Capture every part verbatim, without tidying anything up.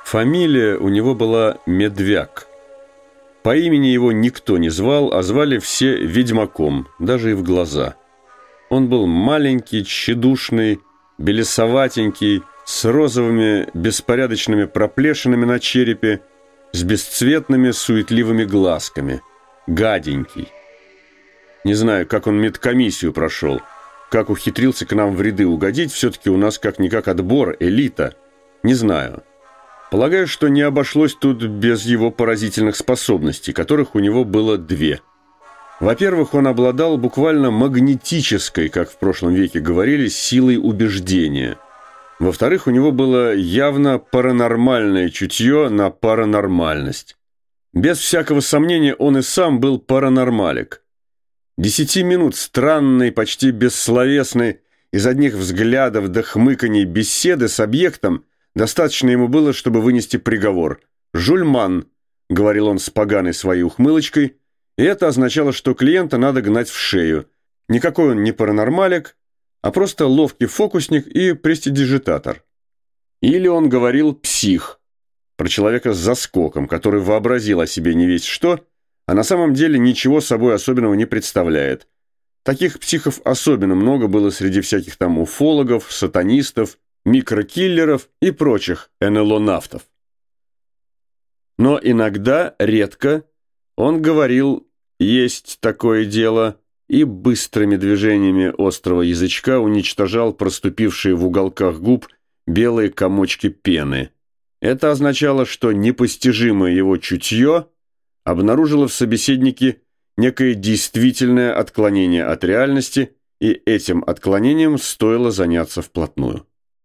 Фамилия у него была Медвяк. По имени его никто не звал, а звали все Ведьмаком, даже и в глаза. Он был маленький, тщедушный, белесоватенький, с розовыми беспорядочными проплешинами на черепе, с бесцветными суетливыми глазками. Гаденький. Не знаю, как он медкомиссию прошел, как ухитрился к нам в ряды угодить, все-таки у нас как-никак отбор, элита. Не знаю. Полагаю, что не обошлось тут без его поразительных способностей, которых у него было две. Во-первых, он обладал буквально магнетической, как в прошлом веке говорили, силой убеждения. Во-вторых, у него было явно паранормальное чутье на паранормальность. Без всякого сомнения, он и сам был паранормалик. Десяти минут странной, почти бессловесной, из одних взглядов до хмыканий беседы с объектом достаточно ему было, чтобы вынести приговор. «Жульман», — говорил он с поганой своей ухмылочкой, и это означало, что клиента надо гнать в шею. Никакой он не паранормалик, а просто ловкий фокусник и престидижитатор. Или он говорил «псих», про человека с заскоком, который вообразил о себе не весть что, а на самом деле ничего собой особенного не представляет. Таких психов особенно много было среди всяких там уфологов, сатанистов, микрокиллеров и прочих эн эл о-навтов. Но иногда, редко, он говорил «есть такое дело» и быстрыми движениями острого язычка уничтожал проступившие в уголках губ белые комочки пены. Это означало, что непостижимое его чутье обнаружило в собеседнике некое действительное отклонение от реальности, и этим отклонением стоило заняться вплотную.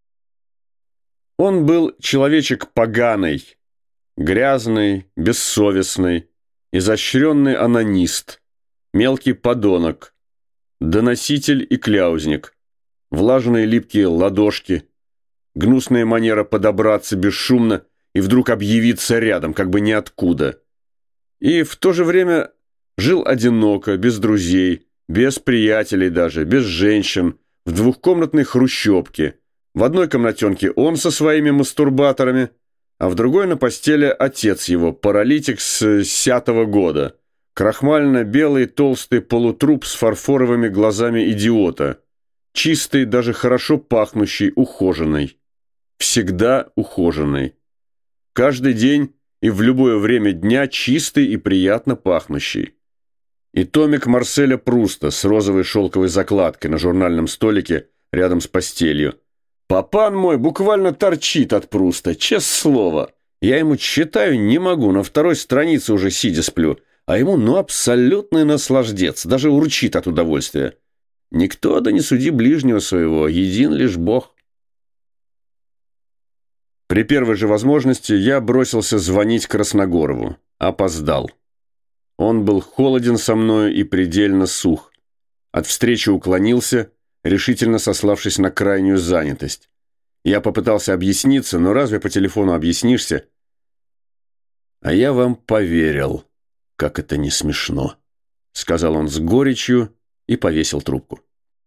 Он был человечек поганый, грязный, бессовестный, изощренный анонист, мелкий подонок, доноситель и кляузник, влажные липкие ладошки, гнусная манера подобраться бесшумно и вдруг объявиться рядом, как бы ниоткуда. И в то же время жил одиноко, без друзей, без приятелей даже, без женщин, в двухкомнатной хрущебке. В одной комнатенке он со своими мастурбаторами, а в другой на постели отец его, паралитик с сятого года, крахмально-белый толстый полутруп с фарфоровыми глазами идиота, чистый, даже хорошо пахнущий, ухоженный. Всегда ухоженный. Каждый день и в любое время дня чистый и приятно пахнущий. И томик Марселя Пруста с розовой шелковой закладкой на журнальном столике рядом с постелью. Папан мой буквально торчит от Пруста, честное слово. Я ему читаю не могу, на второй странице уже сидя сплю, а ему ну абсолютный наслаждец, даже урчит от удовольствия. Никто да не суди ближнего своего, един лишь Бог. При первой же возможности я бросился звонить Красногорову. Опоздал. Он был холоден со мною и предельно сух. От встречи уклонился, решительно сославшись на крайнюю занятость. Я попытался объясниться, но разве по телефону объяснишься? А я вам поверил, как это не смешно, сказал он с горечью и повесил трубку.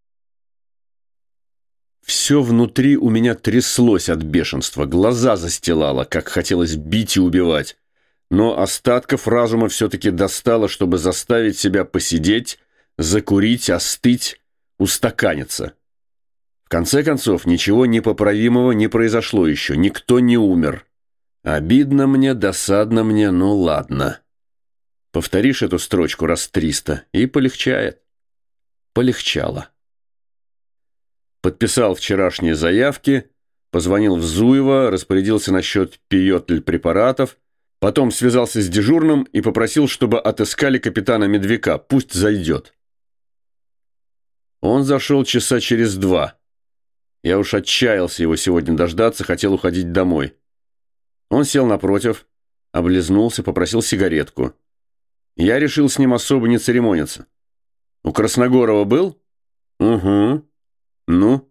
Все внутри у меня тряслось от бешенства, глаза застилало, как хотелось бить и убивать. Но остатков разума все-таки достало, чтобы заставить себя посидеть, закурить, остыть, устаканиться. В конце концов, ничего непоправимого не произошло еще, никто не умер. Обидно мне, досадно мне, ну ладно. Повторишь эту строчку раз триста, и полегчает. Полегчало. Подписал вчерашние заявки, позвонил в Зуево, распорядился насчет пиотль препаратов, потом связался с дежурным и попросил, чтобы отыскали капитана Медвяка, пусть зайдет. Он зашел часа через два. Я уж отчаялся его сегодня дождаться, хотел уходить домой. Он сел напротив, облизнулся, попросил сигаретку. Я решил с ним особо не церемониться. У Красногорова был? Угу. Ну?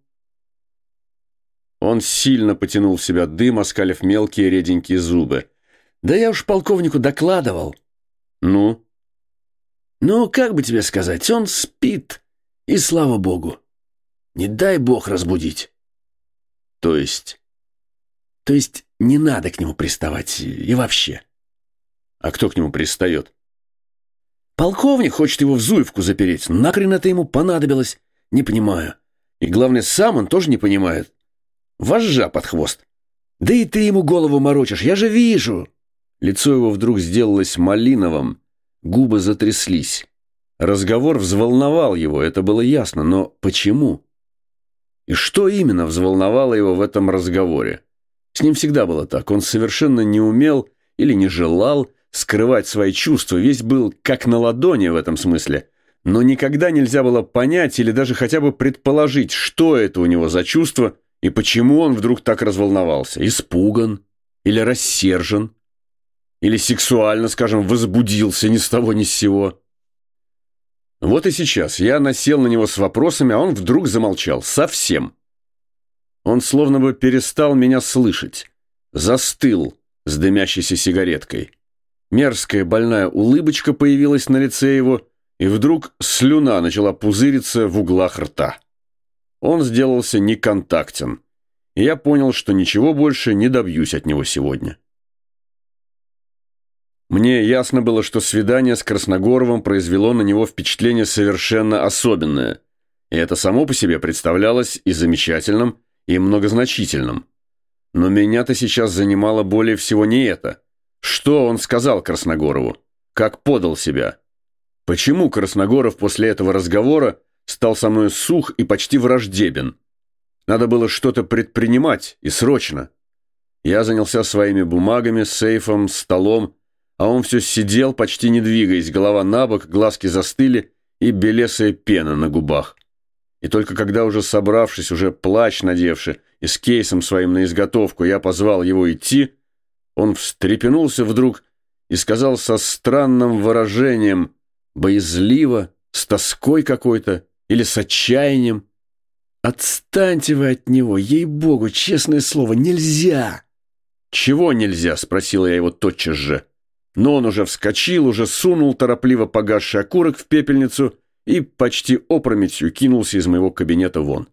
Он сильно потянул в себя дым, оскалив мелкие реденькие зубы. Да я уж полковнику докладывал. Ну? Ну, как бы тебе сказать, он спит, и слава богу. Не дай бог разбудить. То есть? То есть Не надо к нему приставать и вообще. А кто к нему пристает? Полковник хочет его в Зуевку запереть. Нахрен это ему понадобилось? Не понимаю. И главное, сам он тоже не понимает. Вожжа под хвост. Да и ты ему голову морочишь, я же вижу. Лицо его вдруг сделалось малиновым, губы затряслись. Разговор взволновал его, это было ясно, но почему? И что именно взволновало его в этом разговоре? С ним всегда было так, он совершенно не умел или не желал скрывать свои чувства, весь был как на ладони в этом смысле. Но никогда нельзя было понять или даже хотя бы предположить, что это у него за чувство и почему он вдруг так разволновался. Испуган или рассержен, или сексуально, скажем, возбудился ни с того ни с сего. Вот и сейчас я насел на него с вопросами, а он вдруг замолчал. Совсем. Он словно бы перестал меня слышать. Застыл с дымящейся сигареткой. Мерзкая больная улыбочка появилась на лице его, и вдруг слюна начала пузыриться в углах рта. Он сделался неконтактен, и я понял, что ничего больше не добьюсь от него сегодня. Мне ясно было, что свидание с Красногоровым произвело на него впечатление совершенно особенное, и это само по себе представлялось и замечательным, и многозначительным. Но меня-то сейчас занимало более всего не это. Что он сказал Красногорову? Как подал себя? Почему Красногоров после этого разговора стал со мной сух и почти враждебен? Надо было что-то предпринимать, и срочно. Я занялся своими бумагами, сейфом, столом, а он все сидел, почти не двигаясь, голова на бок, глазки застыли и белесая пена на губах. И только когда, уже собравшись, уже плащ надевши и с кейсом своим на изготовку, я позвал его идти, он встрепенулся вдруг и сказал со странным выражением, боязливо, с тоской какой-то или с отчаянием: «Отстаньте вы от него, ей-богу, честное слово, нельзя!» «Чего нельзя?» — спросил я его тотчас же. Но он уже вскочил, уже сунул торопливо погасший окурок в пепельницу и почти опрометью кинулся из моего кабинета вон.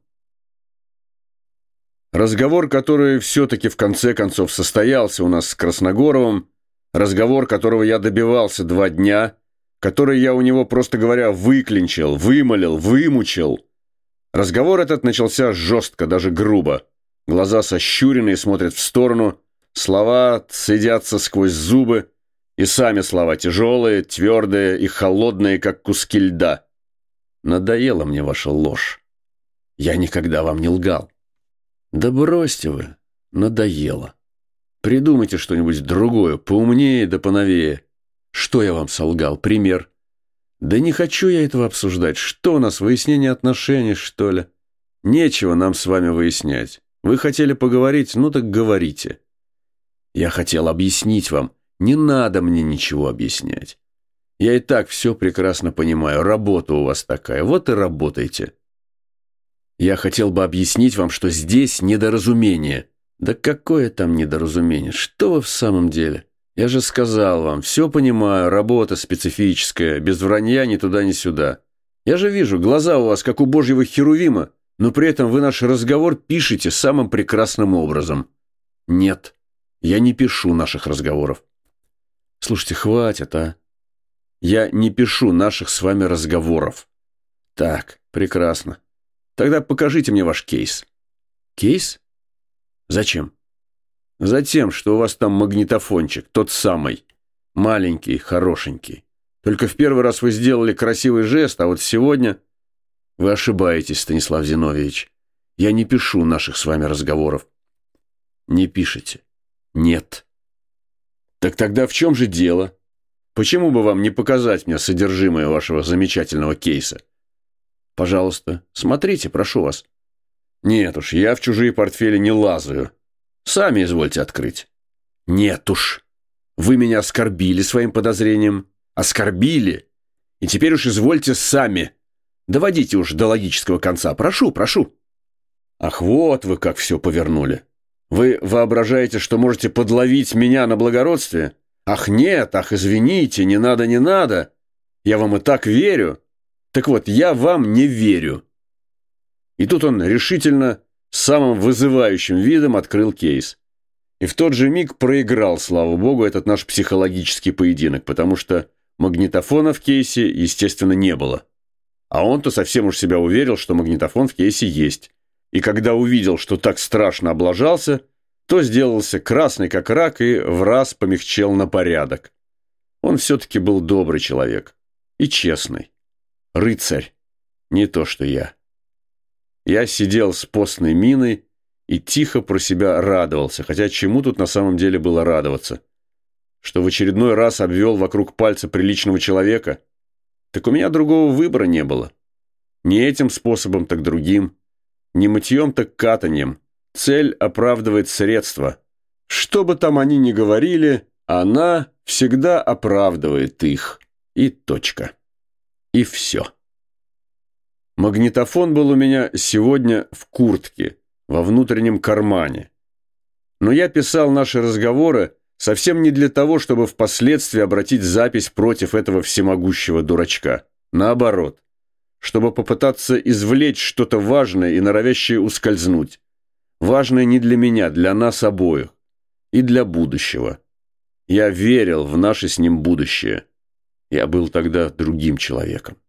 Разговор, который все-таки в конце концов состоялся у нас с Красногоровым, разговор, которого я добивался два дня, который я у него, просто говоря, выклинчил, вымолил, вымучил. Разговор этот начался жестко, даже грубо. Глаза сощуренные, смотрят в сторону, слова цедятся сквозь зубы, и сами слова тяжелые, твердые и холодные, как куски льда. Надоела мне ваша ложь. Я никогда вам не лгал. Да бросьте вы, надоело. Придумайте что-нибудь другое, поумнее да поновее. Что я вам солгал? Пример. Да не хочу я этого обсуждать. Что у нас, выяснение отношений, что ли? Нечего нам с вами выяснять. Вы хотели поговорить, ну так говорите. Я хотел объяснить вам. Не надо мне ничего объяснять. Я и так все прекрасно понимаю. Работа у вас такая, вот и работайте. Я хотел бы объяснить вам, что здесь недоразумение. Да какое там недоразумение? Что вы в самом деле? Я же сказал вам, все понимаю, работа специфическая, без вранья ни туда, ни сюда. Я же вижу, глаза у вас, как у божьего херувима, но при этом вы наш разговор пишете самым прекрасным образом. Нет, я не пишу наших разговоров. Слушайте, хватит, а? Я не пишу наших с вами разговоров. Так, прекрасно. Тогда покажите мне ваш кейс. Кейс? Зачем? Затем, что у вас там магнитофончик, тот самый. Маленький, хорошенький. Только в первый раз вы сделали красивый жест, а вот сегодня... Вы ошибаетесь, Станислав Зиновьевич. Я не пишу наших с вами разговоров. Не пишете? Нет. Так тогда в чем же дело? Почему бы вам не показать мне содержимое вашего замечательного кейса? Пожалуйста, смотрите, прошу вас. Нет уж, я в чужие портфели не лазаю. Сами извольте открыть. Нет уж. Вы меня оскорбили своим подозрением. Оскорбили. И теперь уж извольте сами. Доводите уж до логического конца. Прошу, прошу. Ах, вот вы как все повернули. Вы воображаете, что можете подловить меня на благородстве? Ах, нет, ах, извините, не надо, не надо. Я вам и так верю. Так вот, я вам не верю. И тут он решительно, самым вызывающим видом открыл кейс. И в тот же миг проиграл, слава богу, этот наш психологический поединок, потому что магнитофона в кейсе, естественно, не было. А он-то совсем уж себя уверил, что магнитофон в кейсе есть. И когда увидел, что так страшно облажался, то сделался красный как рак и враз помягчел на порядок. Он все-таки был добрый человек. И честный. Рыцарь. Не то, что я. Я сидел с постной миной и тихо про себя радовался, хотя чему тут на самом деле было радоваться? Что в очередной раз обвел вокруг пальца приличного человека? Так у меня другого выбора не было. Не этим способом, так другим. Не мытьем, так катаньем. Цель оправдывает средства. Что бы там они ни говорили, она всегда оправдывает их. И точка. И все. Магнитофон был у меня сегодня в куртке, во внутреннем кармане. Но я писал наши разговоры совсем не для того, чтобы впоследствии обратить запись против этого всемогущего дурачка. Наоборот, чтобы попытаться извлечь что-то важное и норовящее ускользнуть. Важное не для меня, для нас обоих. И для будущего. Я верил в наше с ним будущее. Я был тогда другим человеком.